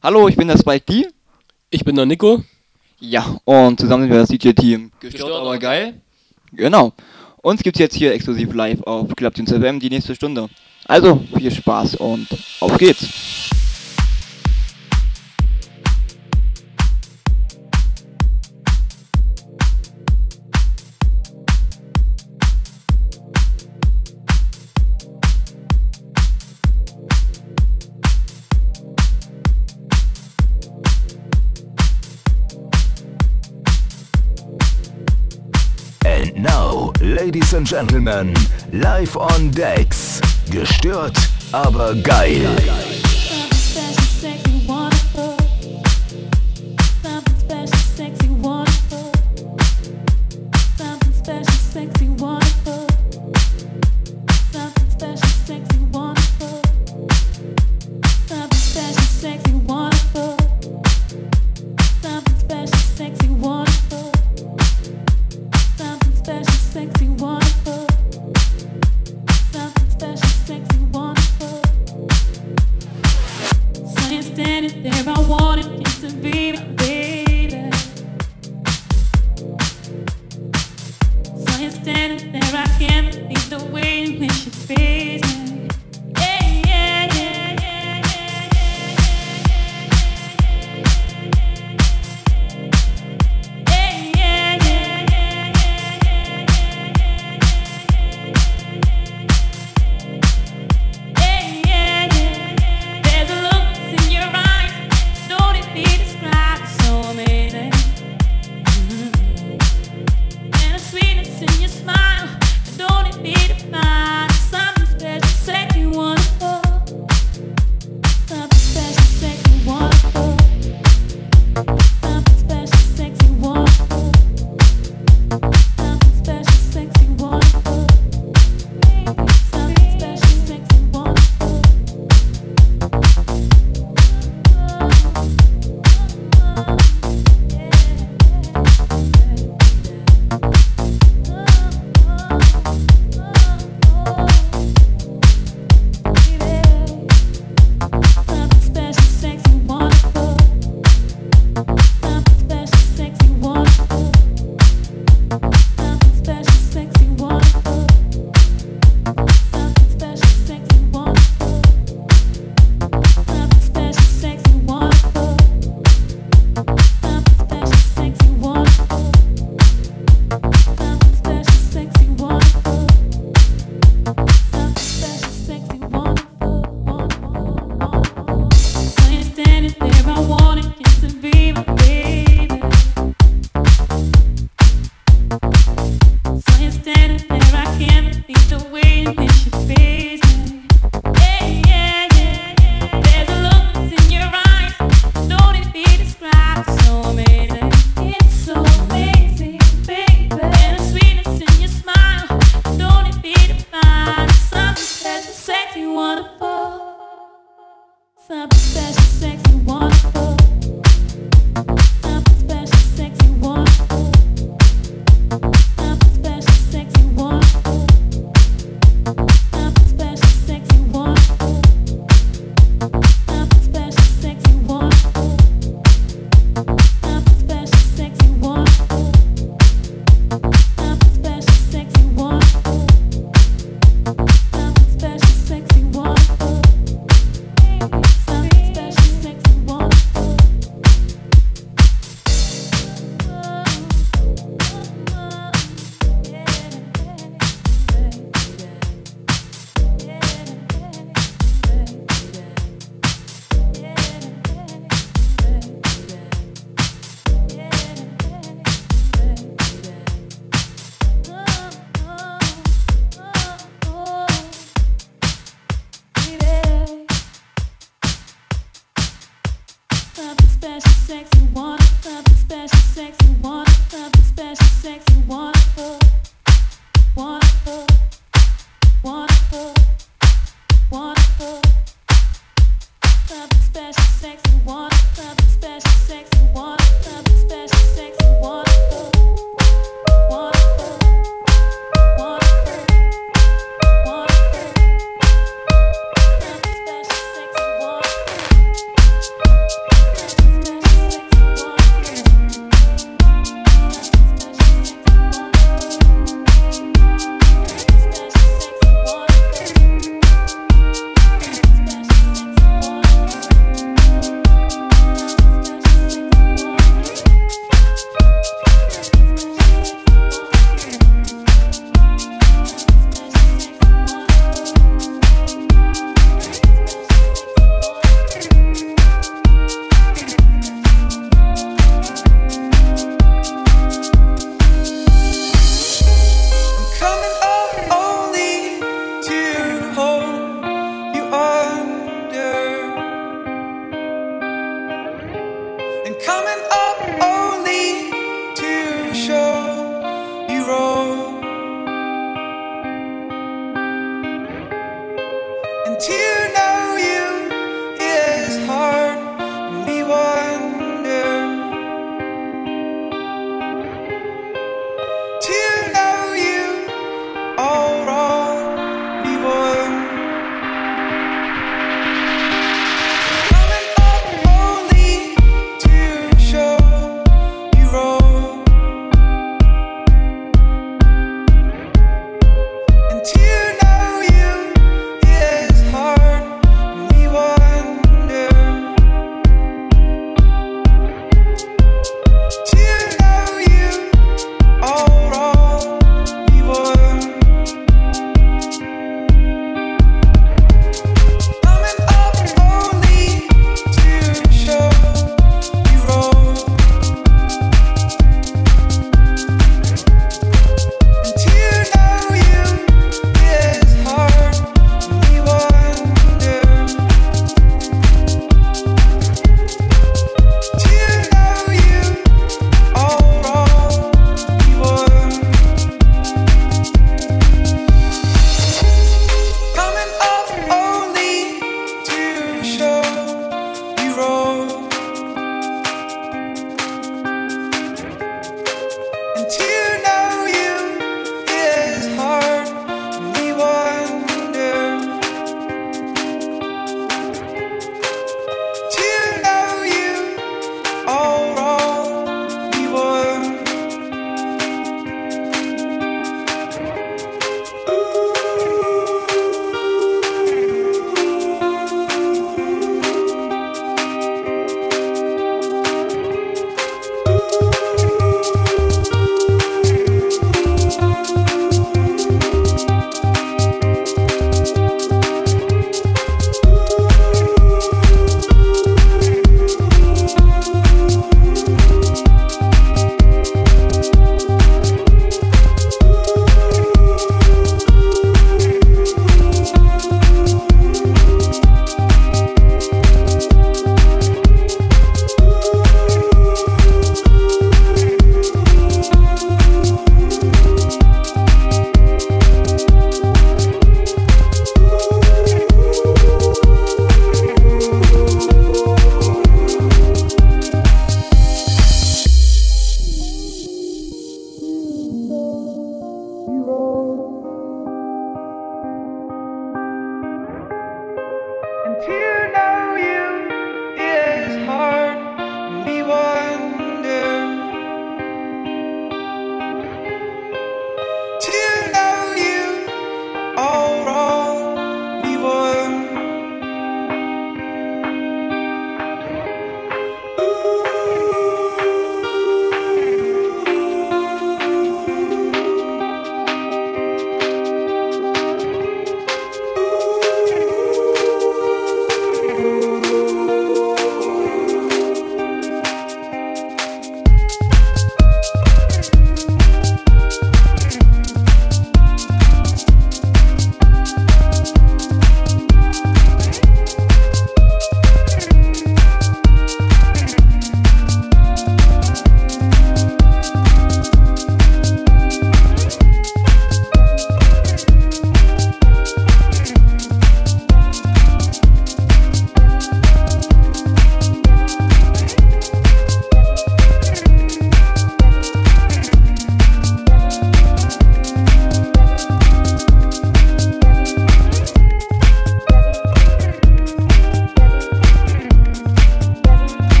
Hallo, ich bin der Spike D. Ich bin der Nico. Ja, und zusammen sind wir das DJ-Team. Gestört, aber geil. Genau. Uns gibt's jetzt hier exklusiv live auf Clubtunes FM die nächste Stunde. Also, viel Spaß und auf geht's. And now, ladies and gentlemen, live on decks. Gestört, aber geil.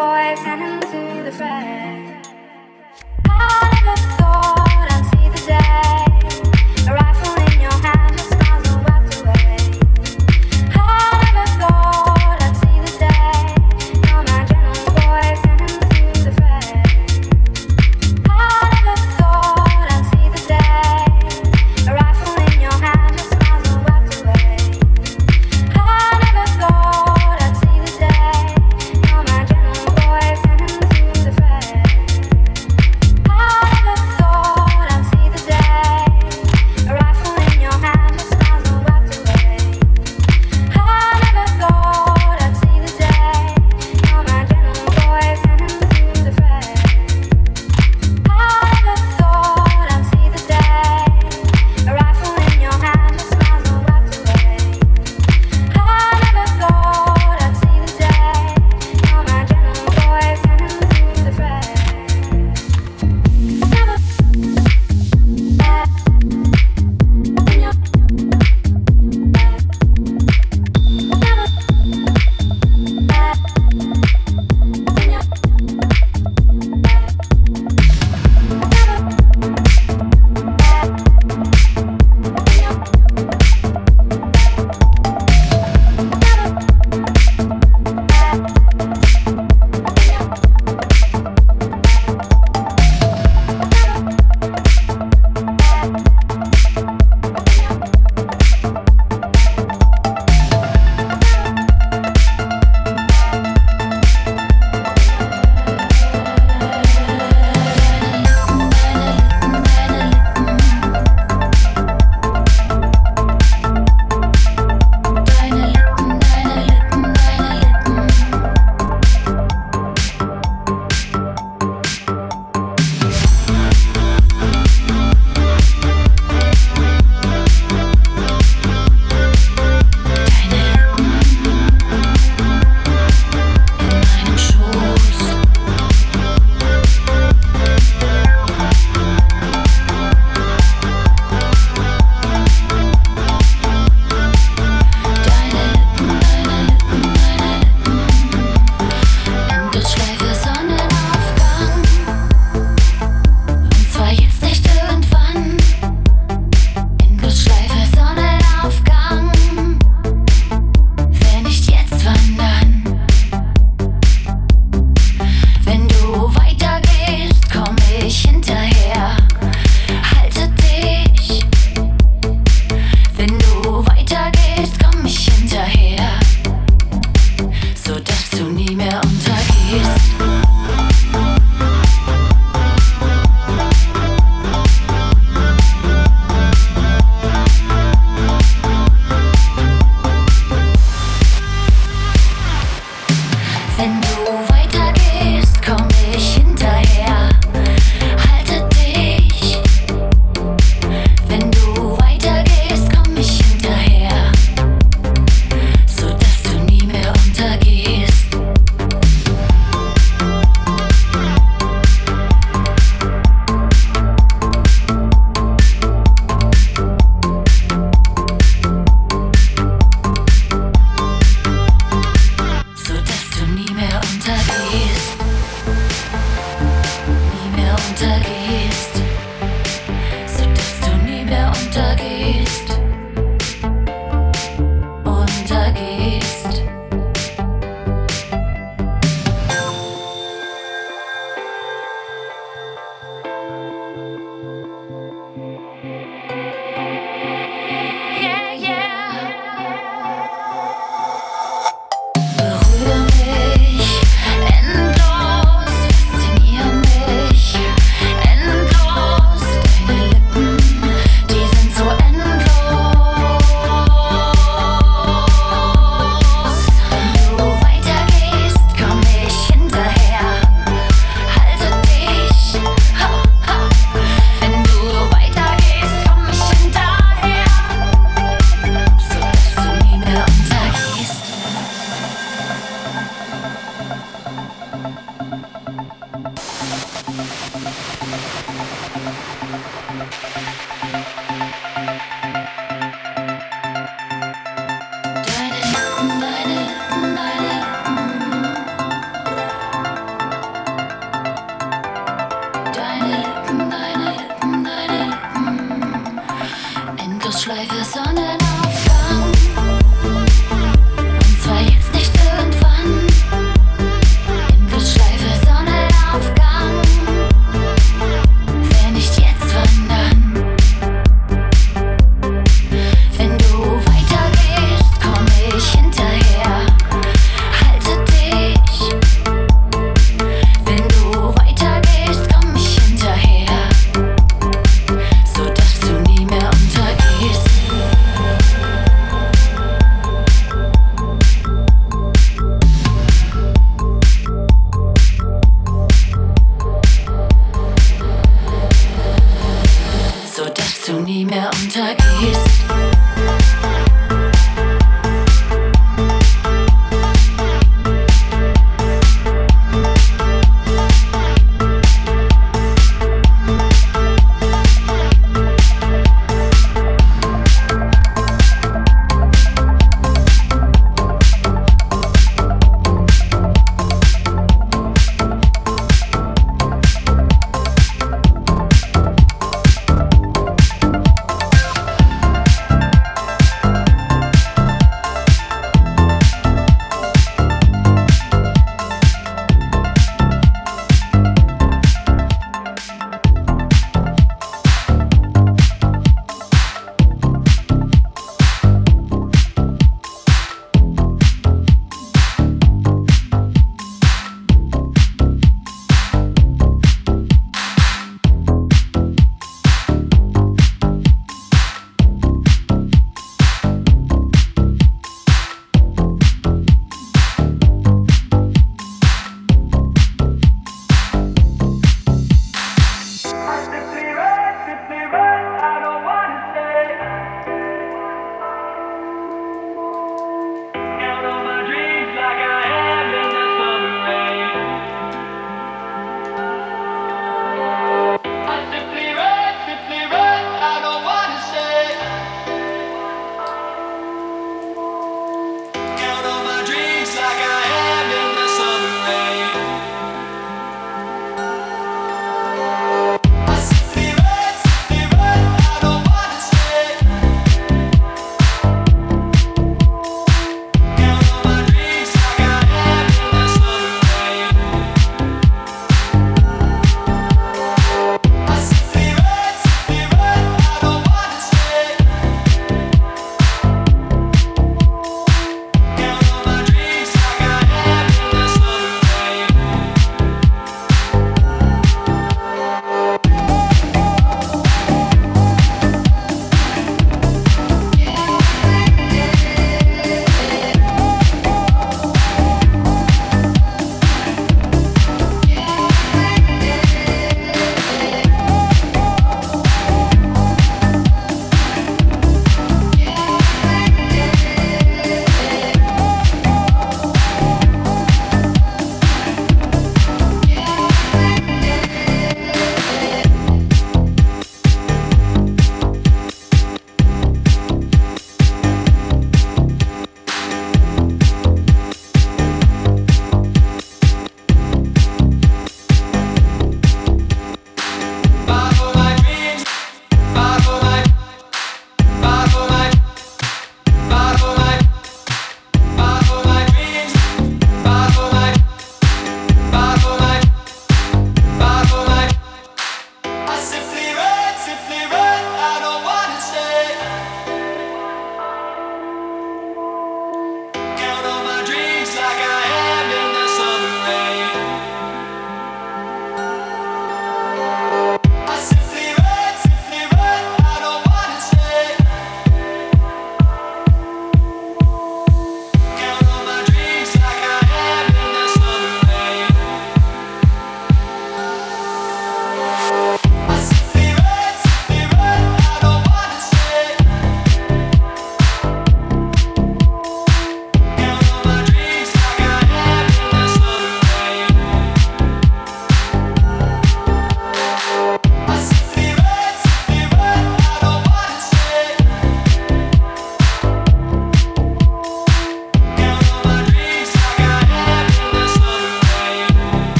boy sending to the fray. I never thought I'd see the day. A rifle in your hand, your scars are wiped away. I never thought I'd see the day. You're my gentle boy sending to the fray. I never thought I'd see the day. A rifle in your hand, your scars are wiped away. I never thought I'd see the day. You're my gentle boy sending to the fray.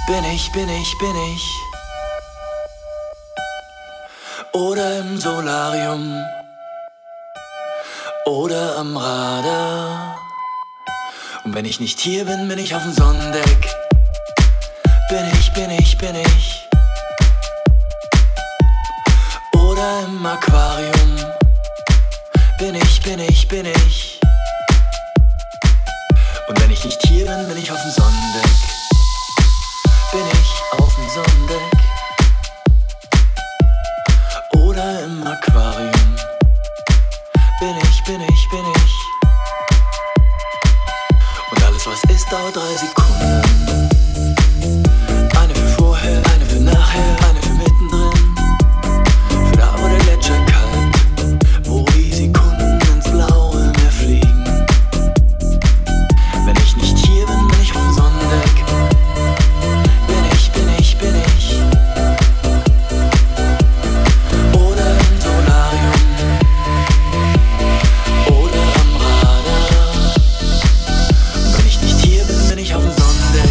bin ich. Oder im Solarium. Oder am Radar. Und wenn ich nicht hier bin, bin ich auf dem Sonnendeck. Bin ich. Oder im Aquarium. Bin ich. Und wenn ich nicht hier bin, bin ich auf dem Sonnendeck. Bin ich auf dem Sonnendeck. Oder im Aquarium. Bin ich. Und alles was ist, dauert 3 Sekunden. Eine für vorher, eine für nachher, eine für mittendrin. Für da, wo der Gletscher kalt, wo die Sekunden ins blaue Meer fliegen. Wenn ich nicht hier bin, bin ich auf dem Sonnendeck. Bin ich. Oder im Solarium. Oder am Radar. Und wenn ich nicht hier bin, bin ich auf dem Sonnendeck.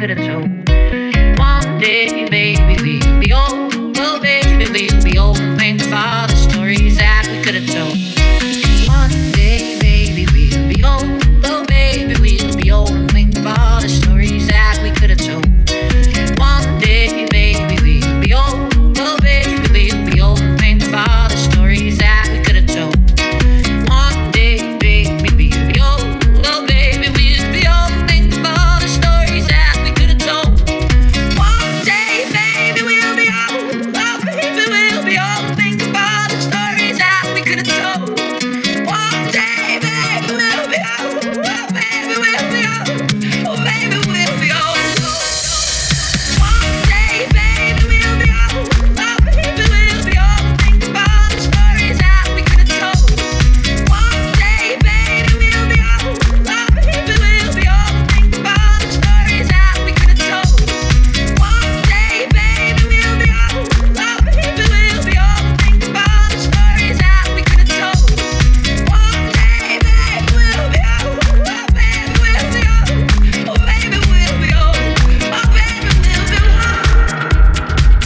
could have told. One day, baby, we'll be old. Oh, baby, we'll be old. Think of all the stories that we could have told. One day, baby, we'll be old. Oh, baby, we'll be old. Think of all the stories that we could have told. One day, baby, we'll be old. Oh, baby, we'll be old. Think of all the stories that we could have told. One day, baby, we'll be old. Oh, baby, we'll be old. Think of all the stories that we could have told. One day, baby, we'll be old. Oh, baby, we'll be old. Think of all the stories that we could have told. One day, baby, we'll be old. Oh, baby, we'll be old. Oh, baby, we'll be old. One day, baby, we'll be old. Oh, baby, we'll be old. Think of all the stories that we could have told. One day, baby, we'll be old. Oh, baby, we'll be old. Think of all the stories that we could have told. One day, baby, we'll be old. Oh, baby, we'll be old. Think of all the stories that we could have told. One day, baby, we'll be old. Oh, baby, we'll be old. Oh, baby, we'll be old. Oh, baby, we'll be old.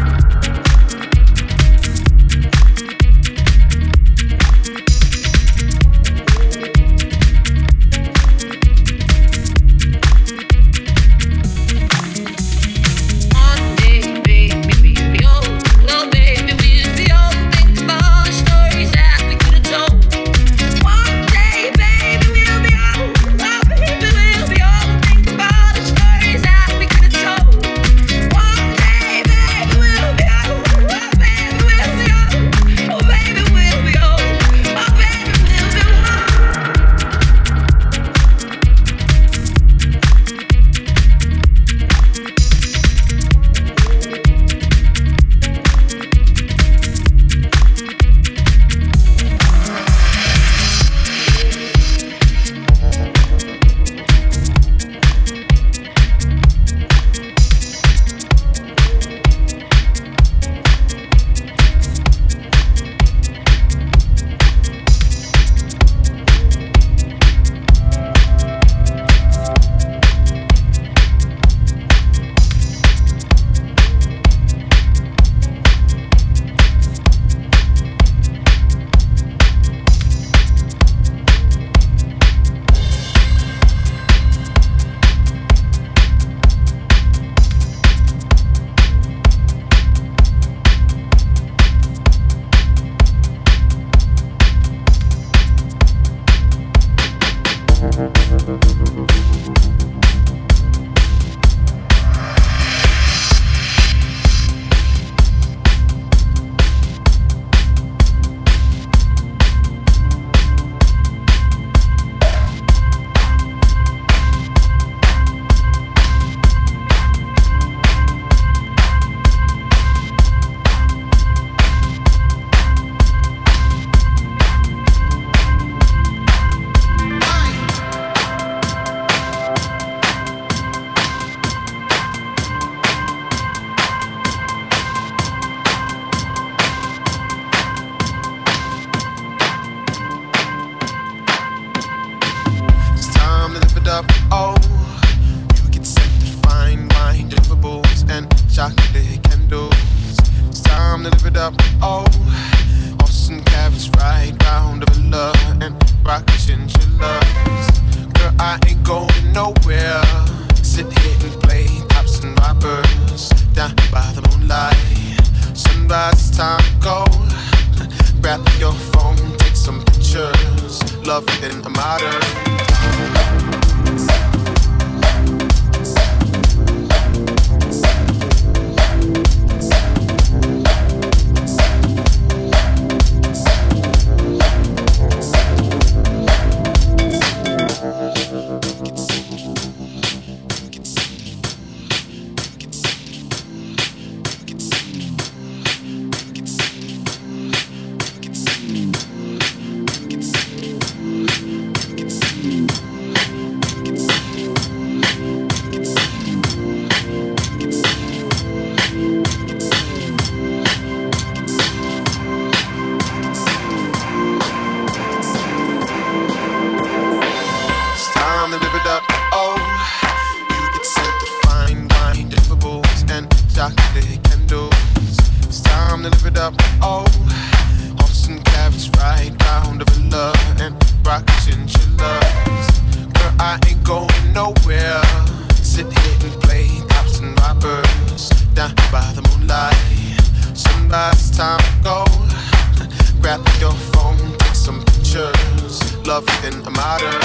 One day, baby, we'll be old. Oh, baby, we'll be old. Think of all the stories that we could have told. One day, baby, we'll be old. Oh, baby, we'll be old. Think of all the stories that we could have told. One day, baby, we'll be old. Oh, baby, we'll be old. Oh, baby, we'll be old. Oh, baby, we'll be old. It's time to live it up. Oh, you get set to fine wine, deliverables, and chocolate candles. It's time to live it up. Oh, Austin carrots fried round the villa and rocket chinchillas. Girl, I ain't going nowhere. Sit here and play cops and robbers down by the moonlight. Sunrise, time to go. Grab your phone, take some pictures. Love in a modern. chinchillas. Girl, I ain't going nowhere. Sit here and play cops and robbers down by the moonlight. Somebody's time to go. Grab your phone, take some pictures. Love in a modern.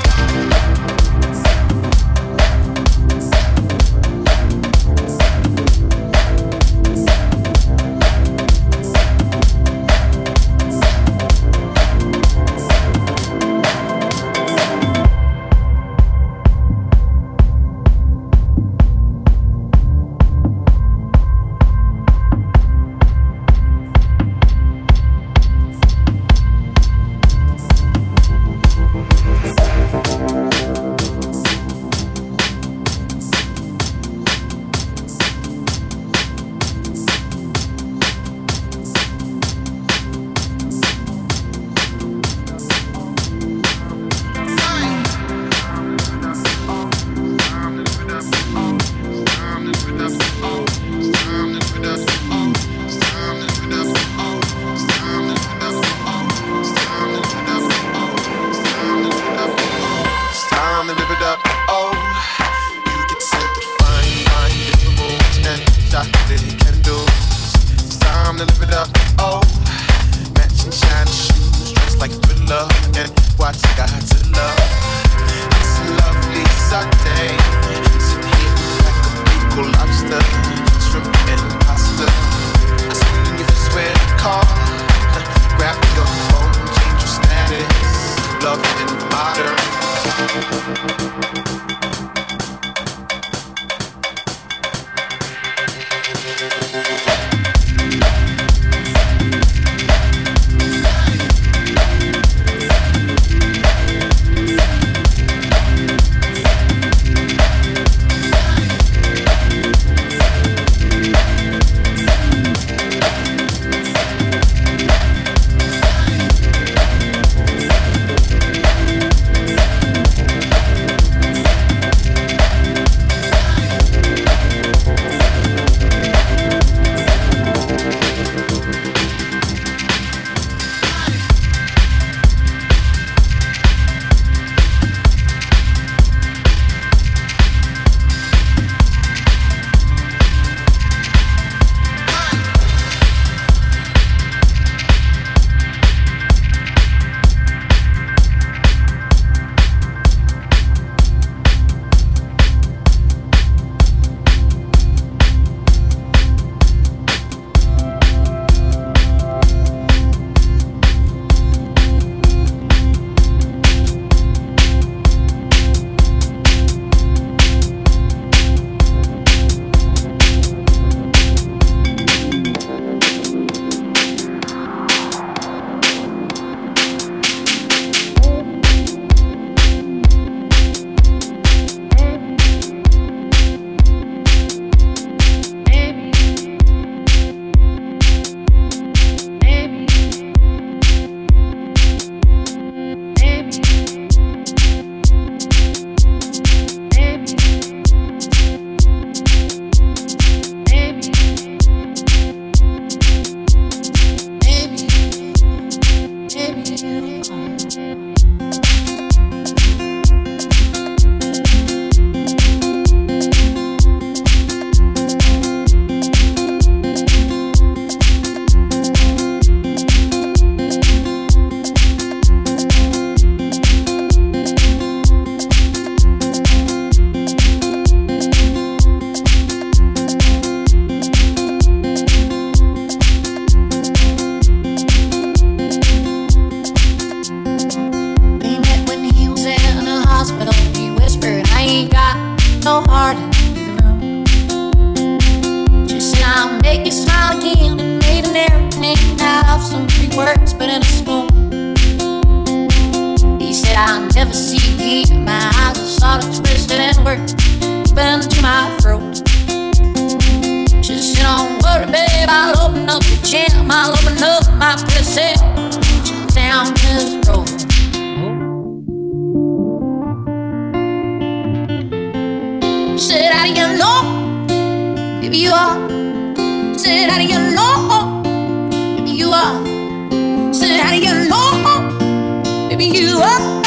Said, how do you know? Maybe you are. Said, how do you know? Maybe you are.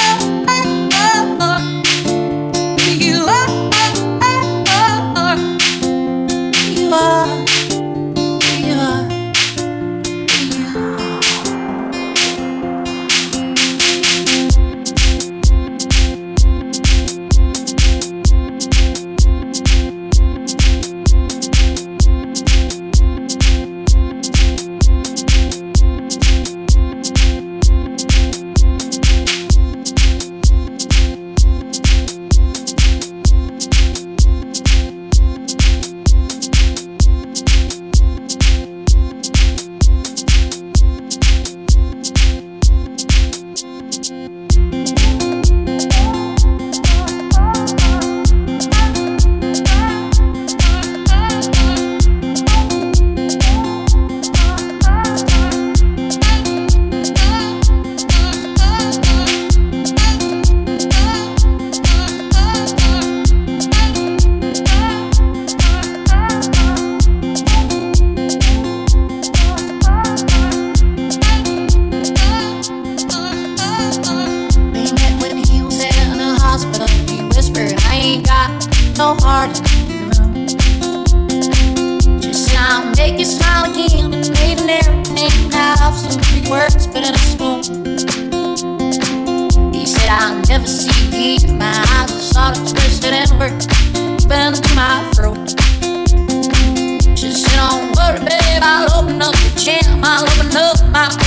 make you smile again and made an everything have some big words, but in a spoon. He said, I'll never see you again. My eyes are sort of twisted and worked bent to my throat. She said, don't worry, babe, I'll open up the jam. I'll open up my